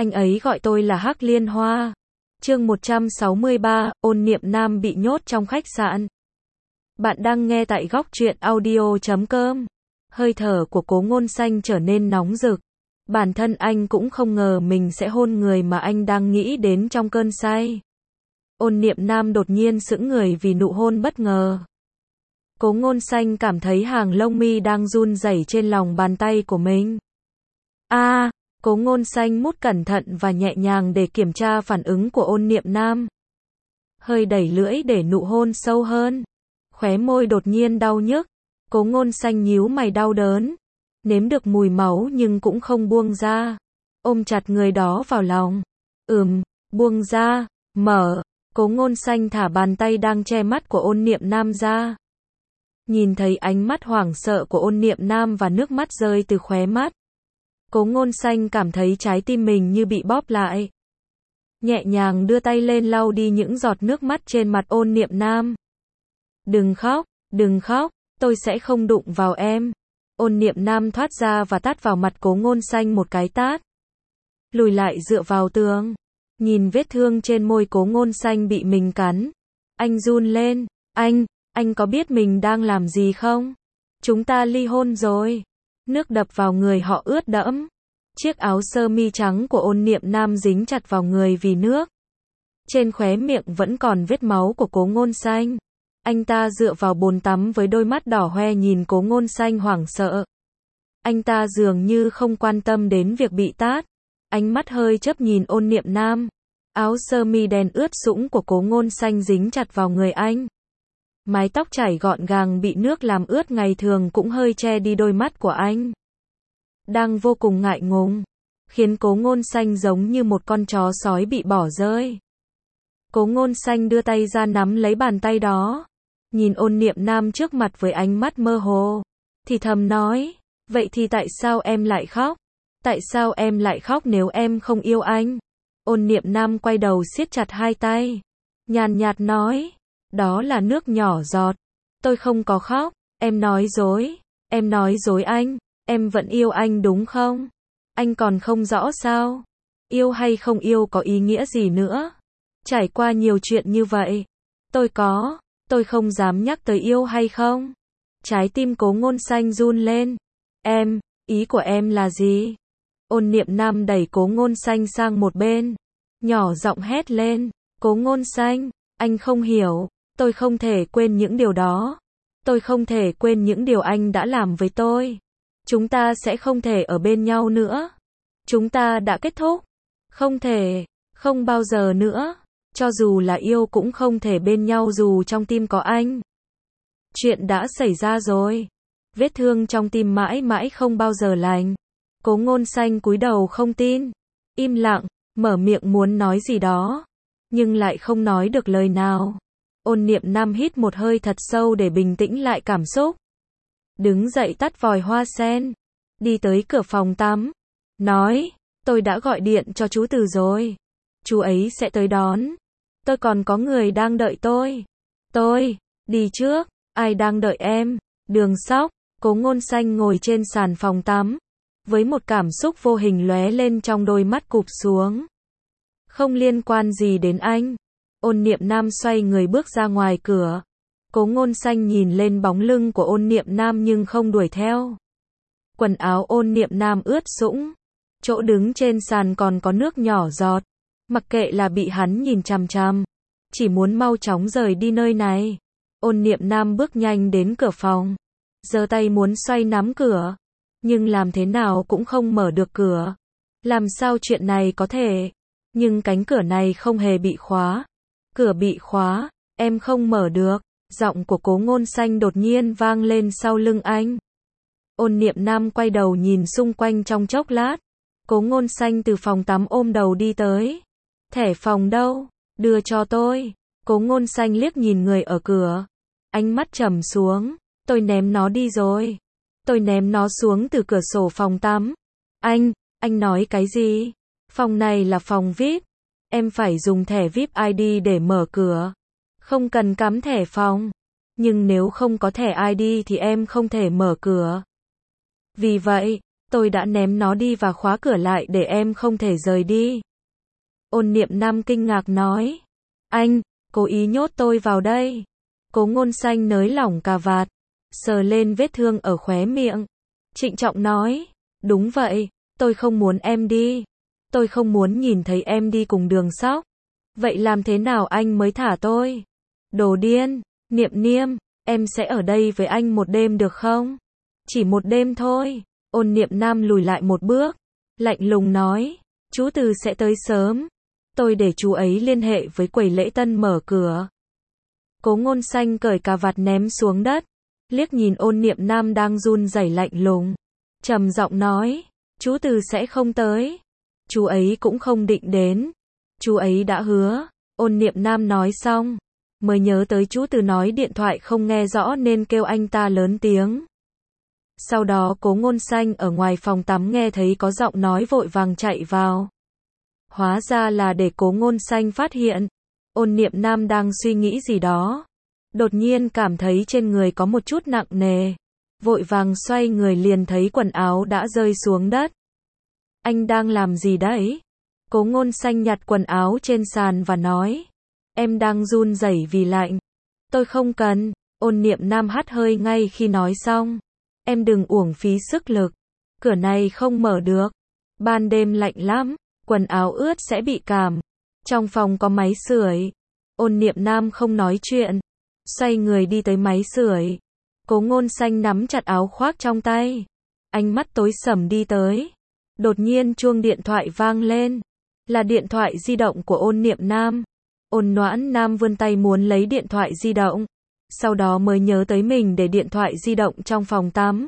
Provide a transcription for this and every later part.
Anh ấy gọi tôi là Hắc Liên Hoa. Chương 163, Ôn Niệm Nam bị nhốt trong khách sạn. Bạn đang nghe tại góc truyện audio.com. Hơi thở của Cố Ngôn Xanh trở nên nóng rực. Bản thân anh cũng không ngờ mình sẽ hôn người mà anh đang nghĩ đến trong cơn say. Ôn Niệm Nam đột nhiên sững người vì nụ hôn bất ngờ. Cố Ngôn Xanh cảm thấy hàng lông mi đang run rẩy trên lòng bàn tay của mình. Cố Ngôn Xanh mút cẩn thận và nhẹ nhàng để kiểm tra phản ứng của Ôn Niệm Nam. Hơi đẩy lưỡi để nụ hôn sâu hơn. Khóe môi đột nhiên đau nhức. Cố Ngôn Xanh nhíu mày đau đớn. Nếm được mùi máu nhưng cũng không buông ra. Ôm chặt người đó vào lòng. Buông ra, mở. Cố Ngôn Xanh thả bàn tay đang che mắt của Ôn Niệm Nam ra. Nhìn thấy ánh mắt hoảng sợ của Ôn Niệm Nam và nước mắt rơi từ khóe mắt. Cố Ngôn Xanh cảm thấy trái tim mình như bị bóp lại. Nhẹ nhàng đưa tay lên lau đi những giọt nước mắt trên mặt Ôn Niệm Nam. Đừng khóc, tôi sẽ không đụng vào em. Ôn Niệm Nam thoát ra và tát vào mặt Cố Ngôn Xanh một cái tát. Lùi lại dựa vào tường. Nhìn vết thương trên môi Cố Ngôn Xanh bị mình cắn. Anh run lên. Anh có biết mình đang làm gì không? Chúng ta ly hôn rồi. Nước đập vào người họ ướt đẫm. Chiếc áo sơ mi trắng của Ôn Niệm Nam dính chặt vào người vì nước. Trên khóe miệng vẫn còn vết máu của Cố Ngôn Xanh. Anh ta dựa vào bồn tắm với đôi mắt đỏ hoe nhìn Cố Ngôn Xanh hoảng sợ. Anh ta dường như không quan tâm đến việc bị tát. Ánh mắt hơi chớp nhìn Ôn Niệm Nam. Áo sơ mi đen ướt sũng của Cố Ngôn Xanh dính chặt vào người anh. Mái tóc chảy gọn gàng bị nước làm ướt ngày thường cũng hơi che đi đôi mắt của anh. Đang vô cùng ngại ngùng, khiến Cố Ngôn Xanh giống như một con chó sói bị bỏ rơi. Cố Ngôn Xanh đưa tay ra nắm lấy bàn tay đó. Nhìn Ôn Niệm Nam trước mặt với ánh mắt mơ hồ. Thì thầm nói, vậy thì tại sao em lại khóc? Tại sao em lại khóc nếu em không yêu anh? Ôn Niệm Nam quay đầu siết chặt hai tay. Nhàn nhạt nói, đó là nước nhỏ giọt. Tôi không có khóc, em nói dối anh, em vẫn yêu anh đúng không? Anh còn không rõ sao? Yêu hay không yêu có ý nghĩa gì nữa? Trải qua nhiều chuyện như vậy, tôi không dám nhắc tới yêu hay không. Trái tim Cố Ngôn Xanh run lên. Ý của em là gì? Ôn Niệm Nam đẩy Cố Ngôn Xanh sang một bên, nhỏ giọng hét lên, Cố Ngôn Xanh, anh không hiểu, tôi không thể quên những điều đó. Tôi không thể quên những điều anh đã làm với tôi. Chúng ta sẽ không thể ở bên nhau nữa. Chúng ta đã kết thúc. Không thể, không bao giờ nữa. Cho dù là yêu cũng không thể bên nhau dù trong tim có anh. Chuyện đã xảy ra rồi. Vết thương trong tim mãi mãi không bao giờ lành. Cố Ngôn Xanh cúi đầu không tin. Im lặng, mở miệng muốn nói gì đó. Nhưng lại không nói được lời nào. Ôn Niệm Nam hít một hơi thật sâu để bình tĩnh lại cảm xúc. Đứng dậy tắt vòi hoa sen. Đi tới cửa phòng tắm. Nói, tôi đã gọi điện cho chú Từ rồi. Chú ấy sẽ tới đón. Tôi còn có người đang đợi tôi. Tôi, đi trước, ai đang đợi em? Đường Sóc. Cố Ngôn Xanh ngồi trên sàn phòng tắm. Với một cảm xúc vô hình lóe lên trong đôi mắt cụp xuống. Không liên quan gì đến anh. Ôn Niệm Nam xoay người bước ra ngoài cửa. Cố Ngôn Xanh nhìn lên bóng lưng của Ôn Niệm Nam nhưng không đuổi theo. Quần áo Ôn Niệm Nam ướt sũng. Chỗ đứng trên sàn còn có nước nhỏ giọt. Mặc kệ là bị hắn nhìn chằm chằm. Chỉ muốn mau chóng rời đi nơi này. Ôn Niệm Nam bước nhanh đến cửa phòng. Giơ tay muốn xoay nắm cửa. Nhưng làm thế nào cũng không mở được cửa. Làm sao chuyện này có thể? Nhưng cánh cửa này không hề bị khóa. Cửa bị khóa, em không mở được. Giọng của Cố Ngôn Xanh đột nhiên vang lên sau lưng anh. Ôn Niệm Nam quay đầu nhìn xung quanh trong chốc lát. Cố Ngôn Xanh từ phòng tắm ôm đầu đi tới. Thẻ phòng đâu? Đưa cho tôi. Cố Ngôn Xanh liếc nhìn người ở cửa. Ánh mắt trầm xuống. Tôi ném nó đi rồi. Tôi ném nó xuống từ cửa sổ phòng tắm. Anh nói cái gì? Phòng này là phòng VIP. Em phải dùng thẻ VIP ID để mở cửa. Không cần cắm thẻ phòng. Nhưng nếu không có thẻ ID thì em không thể mở cửa. Vì vậy, Tôi đã ném nó đi và khóa cửa lại để em không thể rời đi. Ôn Niệm Nam kinh ngạc nói. Anh, cố ý nhốt tôi vào đây. Cố Ngôn Xanh nới lỏng cà vạt, sờ lên vết thương ở khóe miệng. Trịnh trọng nói. Đúng vậy, tôi không muốn em đi. Tôi không muốn nhìn thấy em đi cùng Đường Sóc. Vậy làm thế nào anh mới thả tôi? Đồ điên, Niệm Niêm, em sẽ ở đây với anh một đêm được không? Chỉ một đêm thôi. Ôn Niệm Nam lùi lại một bước, lạnh lùng nói. Chú Từ sẽ tới sớm. Tôi để chú ấy liên hệ với quầy lễ tân mở cửa. Cố Ngôn Xanh cởi cà vạt ném xuống đất, liếc nhìn Ôn Niệm Nam đang run rẩy lạnh lùng, trầm giọng nói. Chú Từ sẽ không tới. Chú ấy cũng không định đến. Chú ấy đã hứa. Ôn Niệm Nam nói xong, mới nhớ tới chú Từ nói điện thoại không nghe rõ nên kêu anh ta lớn tiếng. Sau đó Cố Ngôn Xanh ở ngoài phòng tắm nghe thấy có giọng nói vội vàng chạy vào. Hóa ra là để Cố Ngôn Xanh phát hiện. Ôn Niệm Nam đang suy nghĩ gì đó, đột nhiên cảm thấy trên người có một chút nặng nề, vội vàng xoay người liền thấy quần áo đã rơi xuống đất. Anh đang làm gì đấy? Cố Ngôn Xanh nhặt quần áo trên sàn và nói. Em đang run rẩy vì lạnh. Tôi không cần. Ôn Niệm Nam hắt hơi ngay khi nói xong. Em đừng uổng phí sức lực. Cửa này không mở được. Ban đêm lạnh lắm, quần áo ướt sẽ bị cảm. Trong phòng có máy sưởi. Ôn Niệm Nam không nói chuyện, xoay người đi tới máy sưởi. Cố Ngôn Xanh nắm chặt áo khoác trong tay, ánh mắt tối sầm đi tới. Đột nhiên chuông điện thoại vang lên, là điện thoại di động của Ôn Niệm Nam. Ôn Noãn Nam vươn tay muốn lấy điện thoại di động, sau đó mới nhớ tới mình để điện thoại di động trong phòng tắm.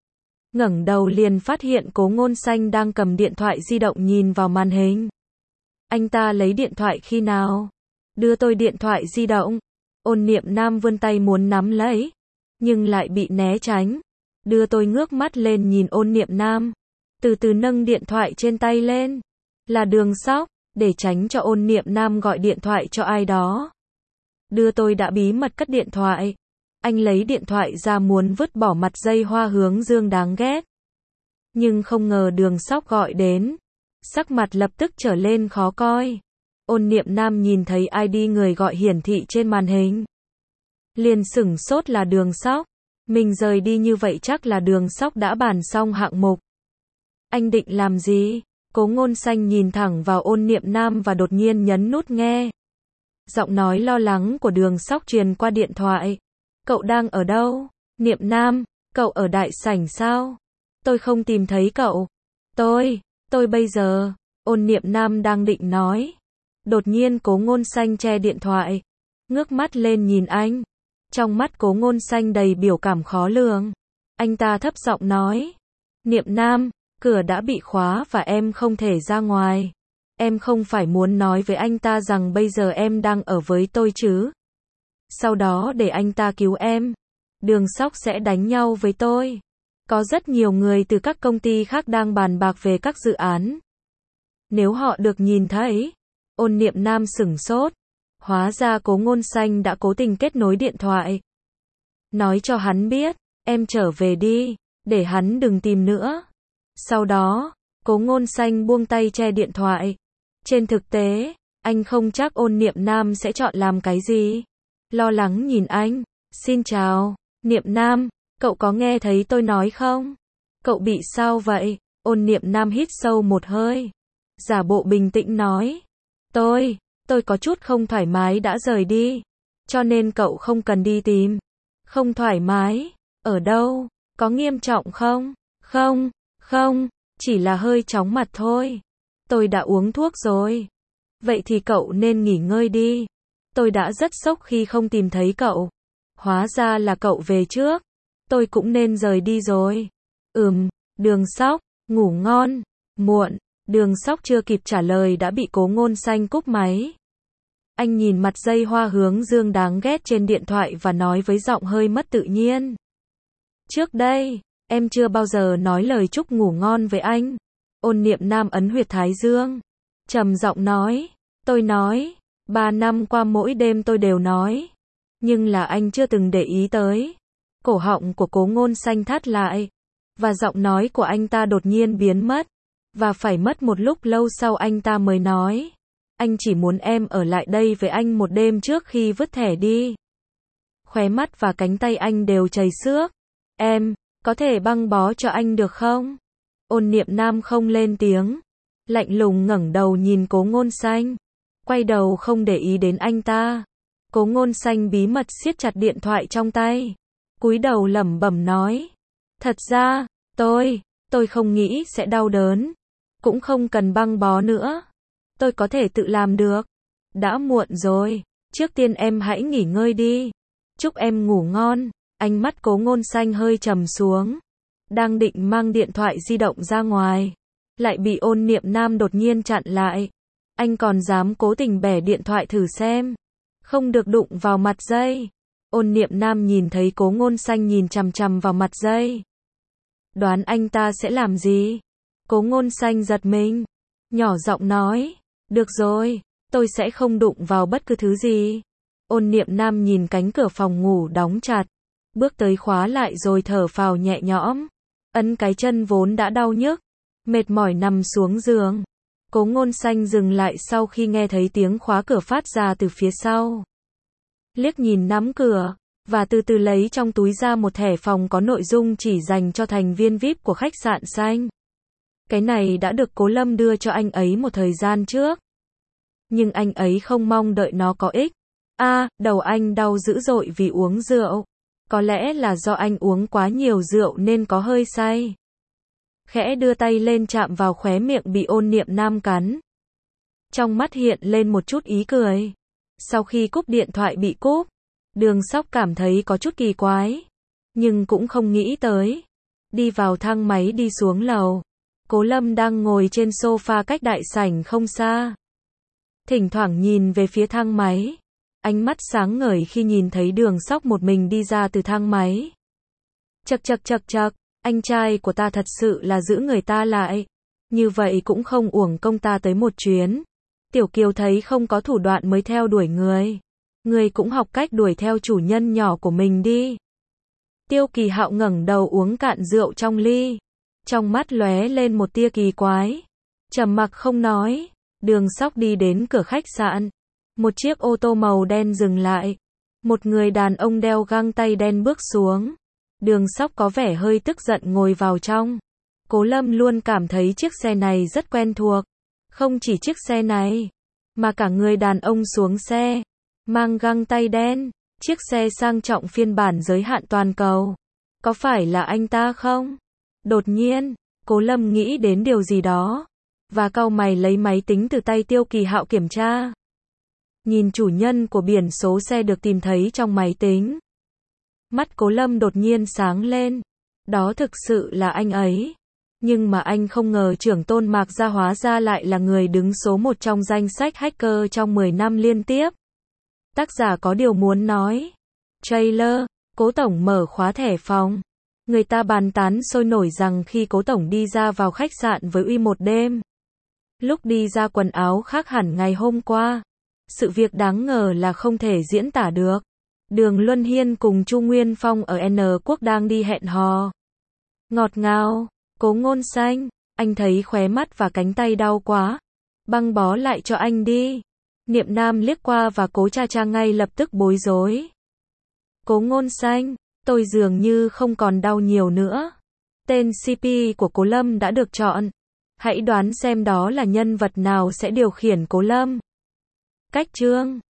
Ngẩng đầu liền phát hiện Cố Ngôn Xanh đang cầm điện thoại di động nhìn vào màn hình. Anh ta lấy điện thoại khi nào? Đưa tôi điện thoại di động. Ôn Niệm Nam vươn tay muốn nắm lấy, nhưng lại bị né tránh. Đưa tôi ngước mắt lên nhìn Ôn Niệm Nam, từ từ nâng điện thoại trên tay lên. Là Đường Sóc, để tránh cho Ôn Niệm Nam gọi điện thoại cho ai đó. Đưa tôi đã bí mật cất điện thoại. Anh lấy điện thoại ra muốn vứt bỏ mặt dây hoa hướng dương đáng ghét. Nhưng không ngờ Đường Sóc gọi đến. Sắc mặt lập tức trở lên khó coi. Ôn Niệm Nam nhìn thấy ID người gọi hiển thị trên màn hình, liền sửng sốt là Đường Sóc. Mình rời đi như vậy chắc là Đường Sóc đã bàn xong hạng mục. Anh định làm gì? Cố Ngôn Xanh nhìn thẳng vào Ôn Niệm Nam và đột nhiên nhấn nút nghe. Giọng nói lo lắng của Đường Sóc truyền qua điện thoại. Cậu đang ở đâu? Niệm Nam, cậu ở đại sảnh sao? Tôi không tìm thấy cậu. Tôi bây giờ. Ôn Niệm Nam đang định nói. Đột nhiên Cố Ngôn Xanh che điện thoại, ngước mắt lên nhìn anh. Trong mắt Cố Ngôn Xanh đầy biểu cảm khó lường. Anh ta thấp giọng nói. Niệm Nam, cửa đã bị khóa và em không thể ra ngoài. Em không phải muốn nói với anh ta rằng bây giờ em đang ở với tôi chứ? Sau đó để anh ta cứu em. Đường Sóc sẽ đánh nhau với tôi. Có rất nhiều người từ các công ty khác đang bàn bạc về các dự án. Nếu họ được nhìn thấy. Ôn Niệm Nam sửng sốt. Hóa ra Cố Ngôn Xanh đã cố tình kết nối điện thoại. Nói cho hắn biết, em trở về đi, để hắn đừng tìm nữa. Sau đó, Cố Ngôn Xanh buông tay che điện thoại. Trên thực tế, anh không chắc Ôn Niệm Nam sẽ chọn làm cái gì. Lo lắng nhìn anh. Xin chào, Niệm Nam, cậu có nghe thấy tôi nói không? Cậu bị sao vậy? Ôn Niệm Nam hít sâu một hơi, giả bộ bình tĩnh nói. Tôi có chút không thoải mái đã rời đi. Cho nên cậu không cần đi tìm. Không thoải mái? Ở đâu? Có nghiêm trọng không? Không, chỉ là hơi chóng mặt thôi. Tôi đã uống thuốc rồi. Vậy thì cậu nên nghỉ ngơi đi. Tôi đã rất sốc khi không tìm thấy cậu. Hóa ra là cậu về trước. Tôi cũng nên rời đi rồi. Đường Sóc, ngủ ngon. Muộn. Đường Sóc chưa kịp trả lời đã bị Cố Ngôn Xanh cúp máy. Anh nhìn mặt dây hoa hướng dương đáng ghét trên điện thoại và nói với giọng hơi mất tự nhiên. Trước đây, em chưa bao giờ nói lời chúc ngủ ngon với anh. Ôn Niệm Nam ấn huyệt thái dương, trầm giọng nói. Tôi nói, 3 năm qua mỗi đêm tôi đều nói. Nhưng là anh chưa từng để ý tới. Cổ họng của Cố Ngôn Xanh thắt lại. Và giọng nói của anh ta đột nhiên biến mất. Và phải mất một lúc lâu sau anh ta mới nói. Anh chỉ muốn em ở lại đây với anh một đêm trước khi vứt thẻ đi. Khóe mắt và cánh tay anh đều chảy xước. Em, có thể băng bó cho anh được không? Ôn Niệm Nam không lên tiếng. Lạnh lùng ngẩng đầu nhìn Cố Ngôn Xanh. Quay đầu không để ý đến anh ta. Cố Ngôn Xanh bí mật siết chặt điện thoại trong tay. Cúi đầu lẩm bẩm nói. Thật ra, tôi không nghĩ sẽ đau đớn. Cũng không cần băng bó nữa. Tôi có thể tự làm được. Đã muộn rồi. Trước tiên em hãy nghỉ ngơi đi. Chúc em ngủ ngon. Ánh mắt Cố Ngôn Xanh hơi trầm xuống. Đang định mang điện thoại di động ra ngoài. Lại bị Ôn Niệm Nam đột nhiên chặn lại. Anh còn dám cố tình bẻ điện thoại thử xem. Không được đụng vào mặt dây. Ôn Niệm Nam nhìn thấy Cố Ngôn Xanh nhìn chằm chằm vào mặt dây. Đoán anh ta sẽ làm gì? Cố Ngôn Xanh giật mình. Nhỏ giọng nói. Được rồi, tôi sẽ không đụng vào bất cứ thứ gì. Ôn Niệm Nam nhìn cánh cửa phòng ngủ đóng chặt. Bước tới khóa lại rồi thở phào nhẹ nhõm. Ấn cái chân vốn đã đau nhức. Mệt mỏi nằm xuống giường. Cố Ngôn Xanh dừng lại sau khi nghe thấy tiếng khóa cửa phát ra từ phía sau. Liếc nhìn nắm cửa, và từ từ lấy trong túi ra một thẻ phòng có nội dung chỉ dành cho thành viên VIP của khách sạn xanh. Cái này đã được Cố Lâm đưa cho anh ấy một thời gian trước. Nhưng anh ấy không mong đợi nó có ích. Đầu anh đau dữ dội vì uống rượu. Có lẽ là do anh uống quá nhiều rượu nên có hơi say. Khẽ đưa tay lên chạm vào khóe miệng bị Ôn Niệm Nam cắn. Trong mắt hiện lên một chút ý cười. Sau khi cúp điện thoại bị cúp, Đường Sóc cảm thấy có chút kỳ quái. Nhưng cũng không nghĩ tới. Đi vào thang máy đi xuống lầu. Cố Lâm đang ngồi trên sofa cách đại sảnh không xa. Thỉnh thoảng nhìn về phía thang máy. Ánh mắt sáng ngời khi nhìn thấy Đường Sóc một mình đi ra từ thang máy. Chậc, anh trai của ta thật sự là giữ người ta lại. Như vậy cũng không uổng công ta tới một chuyến. Tiểu Kiều thấy không có thủ đoạn mới theo đuổi người. Người cũng học cách đuổi theo chủ nhân nhỏ của mình đi. Tiêu Kỳ Hạo ngẩng đầu uống cạn rượu trong ly. Trong mắt lóe lên một tia kỳ quái. Trầm mặc không nói. Đường Sóc đi đến cửa khách sạn. Một chiếc ô tô màu đen dừng lại. Một người đàn ông đeo găng tay đen bước xuống. Đường Sóc có vẻ hơi tức giận ngồi vào trong. Cố Lâm luôn cảm thấy chiếc xe này rất quen thuộc. Không chỉ chiếc xe này, mà cả người đàn ông xuống xe. Mang găng tay đen. Chiếc xe sang trọng phiên bản giới hạn toàn cầu. Có phải là anh ta không? Đột nhiên, Cố Lâm nghĩ đến điều gì đó. Và cau mày lấy máy tính từ tay Tiêu Kỳ Hạo kiểm tra. Nhìn chủ nhân của biển số xe được tìm thấy trong máy tính. Mắt Cố Lâm đột nhiên sáng lên. Đó thực sự là anh ấy. Nhưng mà anh không ngờ trưởng tôn Mạc Gia hóa ra lại là người đứng số 1 trong danh sách hacker trong 10 năm liên tiếp. Tác giả có điều muốn nói. Trailer, Cố Tổng mở khóa thẻ phòng. Người ta bàn tán sôi nổi rằng khi Cố Tổng đi ra vào khách sạn với uy một đêm. Lúc đi ra quần áo khác hẳn ngày hôm qua. Sự việc đáng ngờ là không thể diễn tả được. Đường Luân Hiên cùng Chu Nguyên Phong ở N Quốc đang đi hẹn hò. Ngọt ngào, Cố Ngôn Xanh, anh thấy khóe mắt và cánh tay đau quá. Băng bó lại cho anh đi. Niệm Nam liếc qua và Cố Cha Cha ngay lập tức bối rối. Cố Ngôn Xanh, tôi dường như không còn đau nhiều nữa. Tên CP của Cố Lâm đã được chọn. Hãy đoán xem đó là nhân vật nào sẽ điều khiển Cố Lâm. Cách chương